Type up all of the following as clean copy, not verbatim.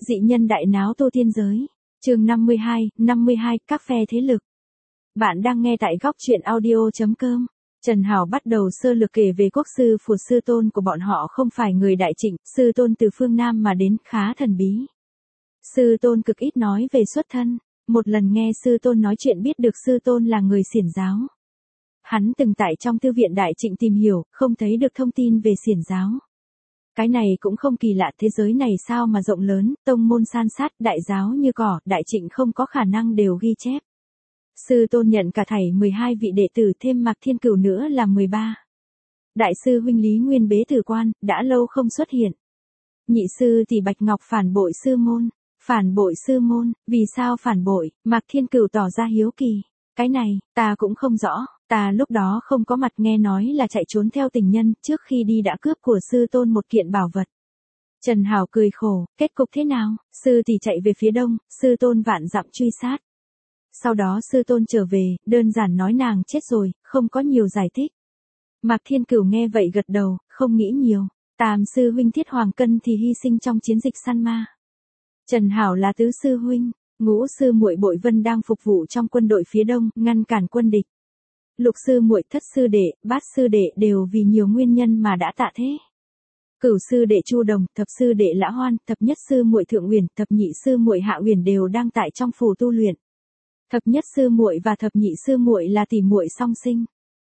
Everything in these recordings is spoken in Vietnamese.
Dị nhân đại náo tu tiên giới. Chương 52, các phe thế lực. Bạn đang nghe tại góc truyện audio.com. Trần Hảo bắt đầu sơ lược kể về quốc sư Phù. Sư tôn của bọn họ không phải người Đại Trịnh, sư tôn từ phương Nam mà đến, khá thần bí. Sư tôn cực ít nói về xuất thân, một lần nghe sư tôn nói chuyện biết được sư tôn là người Xiển giáo. Hắn từng tại trong thư viện Đại Trịnh tìm hiểu, không thấy được thông tin về Xiển giáo. Cái này cũng không kỳ lạ, thế giới này sao mà rộng lớn, tông môn san sát, đại giáo như cỏ, Đại Trịnh không có khả năng đều ghi chép. Sư tôn nhận cả thảy 12 vị đệ tử thêm Mạc Thiên Cửu nữa là 13. Đại sư huynh Lý Nguyên bế tử quan, đã lâu không xuất hiện. Nhị sư tỷ Bạch Ngọc phản bội sư môn. Phản bội sư môn, vì sao phản bội? Mạc Thiên Cửu tỏ ra hiếu kỳ. Cái này, ta cũng không rõ, ta lúc đó không có mặt, nghe nói là chạy trốn theo tình nhân, trước khi đi đã cướp của sư tôn một kiện bảo vật. Trần Hảo cười khổ, kết cục thế nào? Sư tỷ chạy về phía đông, sư tôn vạn dặm truy sát. Sau đó sư tôn trở về, đơn giản nói nàng chết rồi, không có nhiều giải thích. Mạc Thiên Cửu nghe vậy gật đầu, không nghĩ nhiều. Tam sư huynh Thiết Hoàng Cân thì hy sinh trong chiến dịch săn ma. Trần Hảo là tứ sư huynh, ngũ sư muội Bội Vân đang phục vụ trong quân đội phía đông, ngăn cản quân địch. Lục sư muội, thất sư đệ, bát sư đệ đều vì nhiều nguyên nhân mà đã tạ thế. Cửu sư đệ Chu Đồng, thập sư đệ Lã Hoan, thập nhất sư muội Thượng Uyển, thập nhị sư muội Hạ Uyển đều đang tại trong phủ tu luyện. Thập nhất sư muội và thập nhị sư muội là tỷ muội song sinh.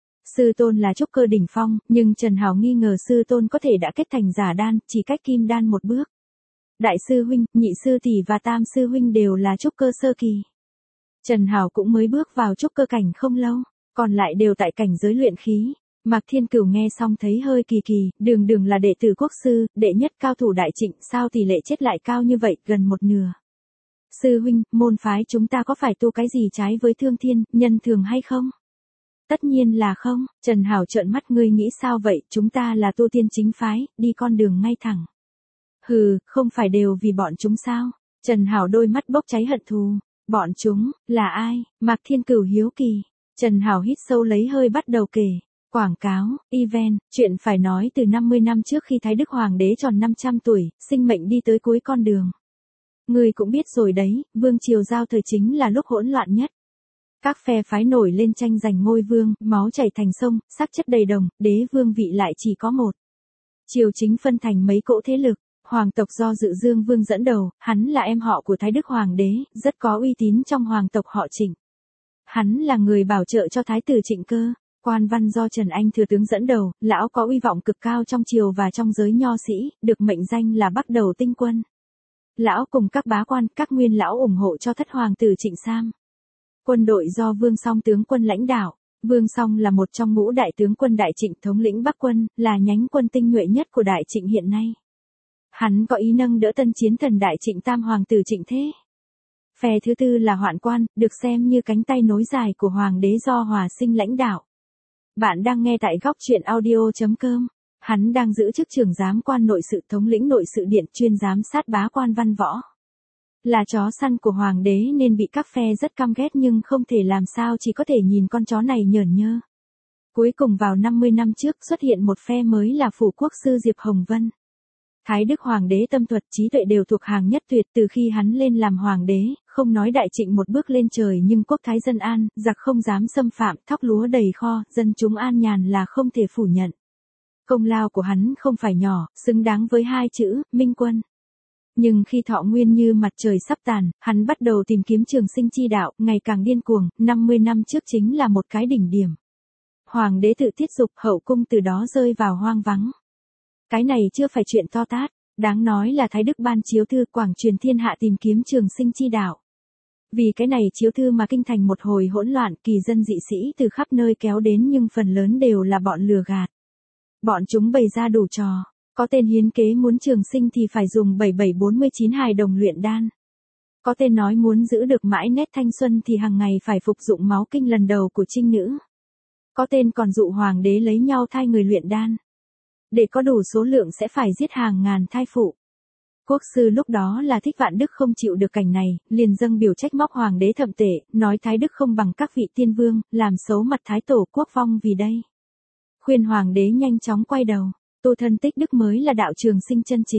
Sư tôn là trúc cơ đỉnh phong, nhưng Trần Hảo nghi ngờ sư tôn có thể đã kết thành giả đan, chỉ cách kim đan một bước. Đại sư huynh, nhị sư tỷ và tam sư huynh đều là trúc cơ sơ kỳ. Trần Hảo cũng mới bước vào trúc cơ cảnh không lâu, còn lại đều tại cảnh giới luyện khí. Mạc Thiên Cửu nghe xong thấy hơi kỳ kỳ, đường là đệ tử quốc sư, đệ nhất cao thủ Đại Trịnh, sao tỷ lệ chết lại cao như vậy, gần một nửa. Sư huynh, môn phái chúng ta có phải tu cái gì trái với thương thiên, nhân thường hay không? Tất nhiên là không. Trần Hảo trợn mắt, ngươi nghĩ sao vậy, chúng ta là tu tiên chính phái, đi con đường ngay thẳng. Hừ, không phải đều vì bọn chúng sao? Trần Hảo đôi mắt bốc cháy hận thù. Bọn chúng, là ai? Mạc Thiên Cửu hiếu kỳ. Trần Hảo hít sâu lấy hơi bắt đầu kể. Quảng cáo, event, chuyện phải nói từ 50 năm trước khi Thái Đức Hoàng đế tròn 500 tuổi, sinh mệnh đi tới cuối con đường. Ngươi cũng biết rồi đấy, vương triều giao thời chính là lúc hỗn loạn nhất. Các phe phái nổi lên tranh giành ngôi vương, máu chảy thành sông, xác chất đầy đồng, đế vương vị lại chỉ có một. Triều chính phân thành mấy cỗ thế lực, hoàng tộc do Dự Dương Vương dẫn đầu, hắn là em họ của Thái Đức Hoàng đế, rất có uy tín trong hoàng tộc họ Trịnh. Hắn là người bảo trợ cho Thái tử Trịnh Cơ. Quan văn do Trần Anh thừa tướng dẫn đầu, lão có uy vọng cực cao trong triều và trong giới nho sĩ, được mệnh danh là Bắc Đầu Tinh Quân. Lão cùng các bá quan, các nguyên lão ủng hộ cho thất hoàng tử Trịnh Sam. Quân đội do Vương Song tướng quân lãnh đạo. Vương Song là một trong ngũ đại tướng quân Đại Trịnh, thống lĩnh Bắc quân, là nhánh quân tinh nhuệ nhất của Đại Trịnh hiện nay. Hắn có ý nâng đỡ tân chiến thần Đại Trịnh tam hoàng tử Trịnh Thế. Phe thứ tư là Hoạn Quan, được xem như cánh tay nối dài của hoàng đế do Hòa Sinh lãnh đạo. Bạn đang nghe tại góc truyện audio.com. Hắn đang giữ chức trưởng giám quan nội sự, thống lĩnh nội sự điện, chuyên giám sát bá quan văn võ. Là chó săn của hoàng đế nên bị các phe rất căm ghét, nhưng không thể làm sao, chỉ có thể nhìn con chó này nhởn nhơ. Cuối cùng vào 50 năm trước xuất hiện một phe mới là phủ quốc sư Diệp Hồng Vân. Thái Đức Hoàng đế tâm thuật trí tuệ đều thuộc hàng nhất tuyệt, từ khi hắn lên làm hoàng đế, không nói Đại Trịnh một bước lên trời nhưng quốc thái dân an, giặc không dám xâm phạm, thóc lúa đầy kho, dân chúng an nhàn là không thể phủ nhận. Công lao của hắn không phải nhỏ, xứng đáng với hai chữ, minh quân. Nhưng khi thọ nguyên như mặt trời sắp tàn, hắn bắt đầu tìm kiếm trường sinh chi đạo, ngày càng điên cuồng, 50 năm trước chính là một cái đỉnh điểm. Hoàng đế tự tiết dục, hậu cung từ đó rơi vào hoang vắng. Cái này chưa phải chuyện to tát, đáng nói là Thái Đức ban chiếu thư quảng truyền thiên hạ tìm kiếm trường sinh chi đạo. Vì cái này chiếu thư mà kinh thành một hồi hỗn loạn, kỳ dân dị sĩ từ khắp nơi kéo đến nhưng phần lớn đều là bọn lừa gạt. Bọn chúng bày ra đủ trò, có tên hiến kế muốn trường sinh thì phải dùng 7749 hài đồng luyện đan. Có tên nói muốn giữ được mãi nét thanh xuân thì hàng ngày phải phục dụng máu kinh lần đầu của trinh nữ. Có tên còn dụ hoàng đế lấy nhau thai người luyện đan. Để có đủ số lượng sẽ phải giết hàng ngàn thai phụ. Quốc sư lúc đó là Thích Vạn Đức không chịu được cảnh này, liền dâng biểu trách móc hoàng đế thậm tệ, nói Thái Đức không bằng các vị tiên vương, làm xấu mặt Thái tổ quốc vong vì đây. Khuyên hoàng đế nhanh chóng quay đầu, tu thân tích đức mới là đạo trường sinh chân chính.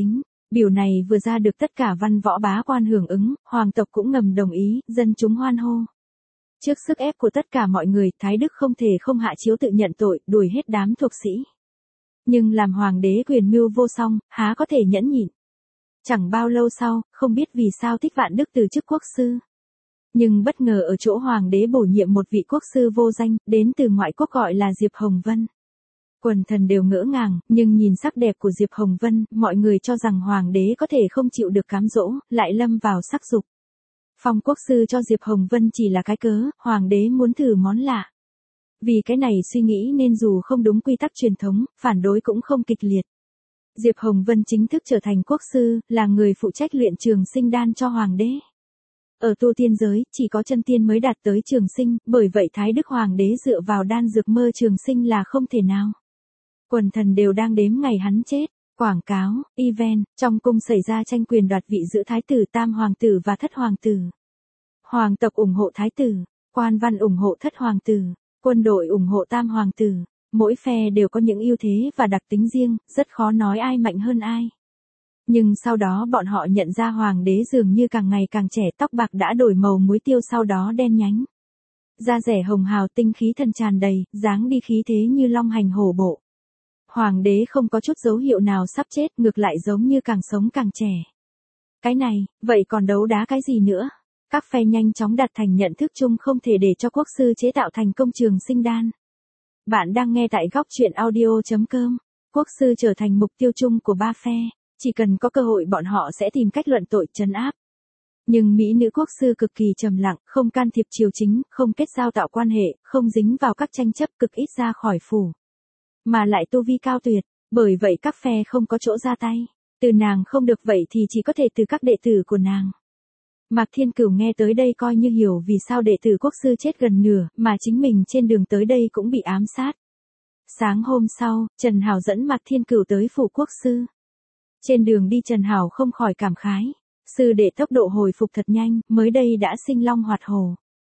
Biểu này vừa ra được tất cả văn võ bá quan hưởng ứng, hoàng tộc cũng ngầm đồng ý, dân chúng hoan hô. Trước sức ép của tất cả mọi người, Thái Đức không thể không hạ chiếu tự nhận tội, đuổi hết đám thuộc sĩ. Nhưng làm hoàng đế quyền mưu vô song, há có thể nhẫn nhịn. Chẳng bao lâu sau, không biết vì sao Thích Vạn Đức từ chức quốc sư. Nhưng bất ngờ ở chỗ hoàng đế bổ nhiệm một vị quốc sư vô danh, đến từ ngoại quốc gọi là Diệp Hồng Vân. Quần thần đều ngỡ ngàng, nhưng nhìn sắc đẹp của Diệp Hồng Vân, mọi người cho rằng hoàng đế có thể không chịu được cám dỗ, lại lâm vào sắc dục. Phong quốc sư cho Diệp Hồng Vân chỉ là cái cớ, hoàng đế muốn thử món lạ. Vì cái này suy nghĩ nên dù không đúng quy tắc truyền thống, phản đối cũng không kịch liệt. Diệp Hồng Vân chính thức trở thành quốc sư, là người phụ trách luyện trường sinh đan cho hoàng đế. Ở tu tiên giới, chỉ có chân tiên mới đạt tới trường sinh, bởi vậy Thái Đức hoàng đế dựa vào đan dược mơ trường sinh là không thể nào. Quần thần đều đang đếm ngày hắn chết. Quảng cáo, event, trong cung xảy ra tranh quyền đoạt vị giữa thái tử tam hoàng tử và thất hoàng tử. Hoàng tộc ủng hộ thái tử, quan văn ủng hộ thất hoàng tử, quân đội ủng hộ tam hoàng tử. Mỗi phe đều có những ưu thế và đặc tính riêng, rất khó nói ai mạnh hơn ai. Nhưng sau đó bọn họ nhận ra hoàng đế dường như càng ngày càng trẻ, tóc bạc đã đổi màu muối tiêu sau đó đen nhánh. Da rẻ hồng hào, tinh khí thần tràn đầy, dáng đi khí thế như long hành hổ bộ. Hoàng đế không có chút dấu hiệu nào sắp chết, ngược lại giống như càng sống càng trẻ. Cái này, vậy còn đấu đá cái gì nữa? Các phe nhanh chóng đạt thành nhận thức chung không thể để cho quốc sư chế tạo thành công trường sinh đan. Bạn đang nghe tại góc truyện audio.com. Quốc sư trở thành mục tiêu chung của ba phe, chỉ cần có cơ hội bọn họ sẽ tìm cách luận tội trấn áp. Nhưng mỹ nữ quốc sư cực kỳ trầm lặng, không can thiệp triều chính, không kết giao tạo quan hệ, không dính vào các tranh chấp, cực ít ra khỏi phủ. Mà lại tu vi cao tuyệt, bởi vậy các phe không có chỗ ra tay. Từ nàng không được vậy thì chỉ có thể từ các đệ tử của nàng. Mạc Thiên Cửu nghe tới đây coi như hiểu vì sao đệ tử quốc sư chết gần nửa, mà chính mình trên đường tới đây cũng bị ám sát. Sáng hôm sau, Trần Hảo dẫn Mạc Thiên Cửu tới phủ quốc sư. Trên đường đi Trần Hảo không khỏi cảm khái. Sư đệ tốc độ hồi phục thật nhanh, mới đây đã sinh long hoạt hổ.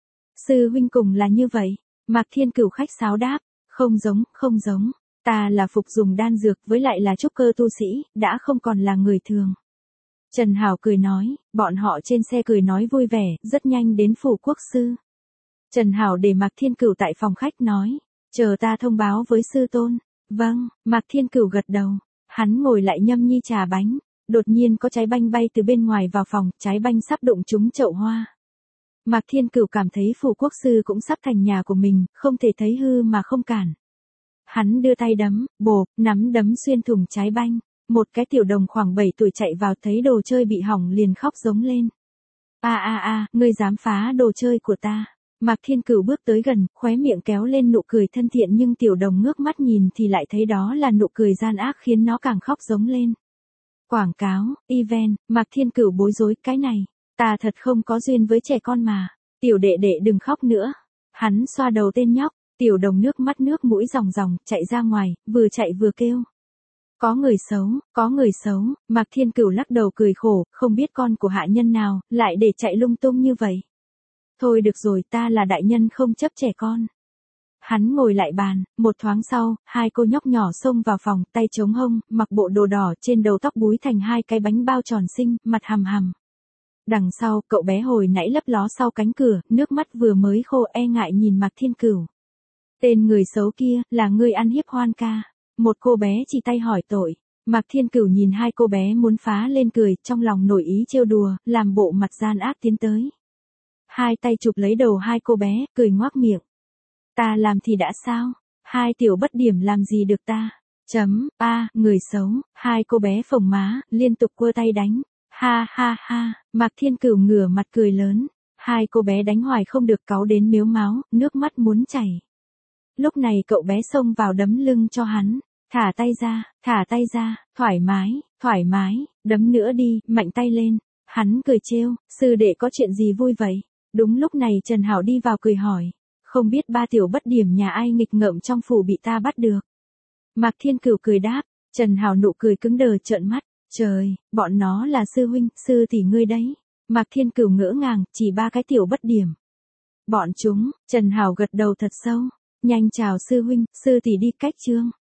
Sư huynh cùng là như vậy. Mạc Thiên Cửu khách sáo đáp. Không giống. Ta là phục dùng đan dược với lại là trúc cơ tu sĩ, đã không còn là người thường. Trần Hảo cười nói, bọn họ trên xe cười nói vui vẻ, rất nhanh đến phủ quốc sư. Trần Hảo để Mạc Thiên Cửu tại phòng khách nói, chờ ta thông báo với sư tôn. Vâng, Mạc Thiên Cửu gật đầu. Hắn ngồi lại nhâm nhi trà bánh. Đột nhiên có trái banh bay từ bên ngoài vào phòng, trái banh sắp đụng trúng chậu hoa. Mạc Thiên Cửu cảm thấy phủ quốc sư cũng sắp thành nhà của mình, không thể thấy hư mà không cản. Hắn đưa tay đấm, bộp, nắm đấm xuyên thủng trái banh. Một cái tiểu đồng khoảng 7 tuổi chạy vào thấy đồ chơi bị hỏng liền khóc giống lên. Ngươi dám phá đồ chơi của ta. Mạc Thiên Cửu bước tới gần, khóe miệng kéo lên nụ cười thân thiện nhưng tiểu đồng ngước mắt nhìn thì lại thấy đó là nụ cười gian ác khiến nó càng khóc giống lên. Quảng cáo, event, Mạc Thiên Cửu bối rối, cái này, ta thật không có duyên với trẻ con mà. Tiểu đệ đệ đừng khóc nữa. Hắn xoa đầu tên nhóc, tiểu đồng nước mắt nước mũi ròng ròng, chạy ra ngoài, vừa chạy vừa kêu. Có người xấu, Mạc Thiên Cửu lắc đầu cười khổ, không biết con của hạ nhân nào, lại để chạy lung tung như vậy. Thôi được rồi, ta là đại nhân không chấp trẻ con. Hắn ngồi lại bàn, một thoáng sau, hai cô nhóc nhỏ xông vào phòng, tay chống hông, mặc bộ đồ đỏ, trên đầu tóc búi thành hai cái bánh bao tròn xinh, mặt hằm hằm. Đằng sau, cậu bé hồi nãy lấp ló sau cánh cửa, nước mắt vừa mới khô e ngại nhìn Mạc Thiên Cửu. Tên người xấu kia, là ngươi ăn hiếp Hoan ca. Một cô bé chỉ tay hỏi tội. Mạc Thiên Cửu nhìn hai cô bé muốn phá lên cười, trong lòng nổi ý trêu đùa, làm bộ mặt gian ác tiến tới. Hai tay chụp lấy đầu hai cô bé, cười ngoác miệng. Ta làm thì đã sao? Hai tiểu bất điểm làm gì được ta? Người xấu, hai cô bé phồng má, liên tục quơ tay đánh. Ha, Mạc Thiên Cửu ngửa mặt cười lớn. Hai cô bé đánh hoài không được, cáu đến mếu máo, nước mắt muốn chảy. Lúc này cậu bé xông vào đấm lưng cho hắn. Thả tay ra, thoải mái, đấm nữa đi, mạnh tay lên. Hắn cười trêu, sư đệ có chuyện gì vui vậy? Đúng lúc này Trần Hảo đi vào cười hỏi. Không biết ba tiểu bất điểm nhà ai nghịch ngợm trong phủ bị ta bắt được. Mạc Thiên Cửu cười đáp, Trần Hảo nụ cười cứng đờ trợn mắt. Trời, bọn nó là sư huynh, sư tỷ ngươi đấy. Mạc Thiên Cửu ngỡ ngàng, chỉ ba cái tiểu bất điểm. Bọn chúng, Trần Hảo gật đầu thật sâu. Nhanh chào sư huynh, sư tỷ đi cách chương.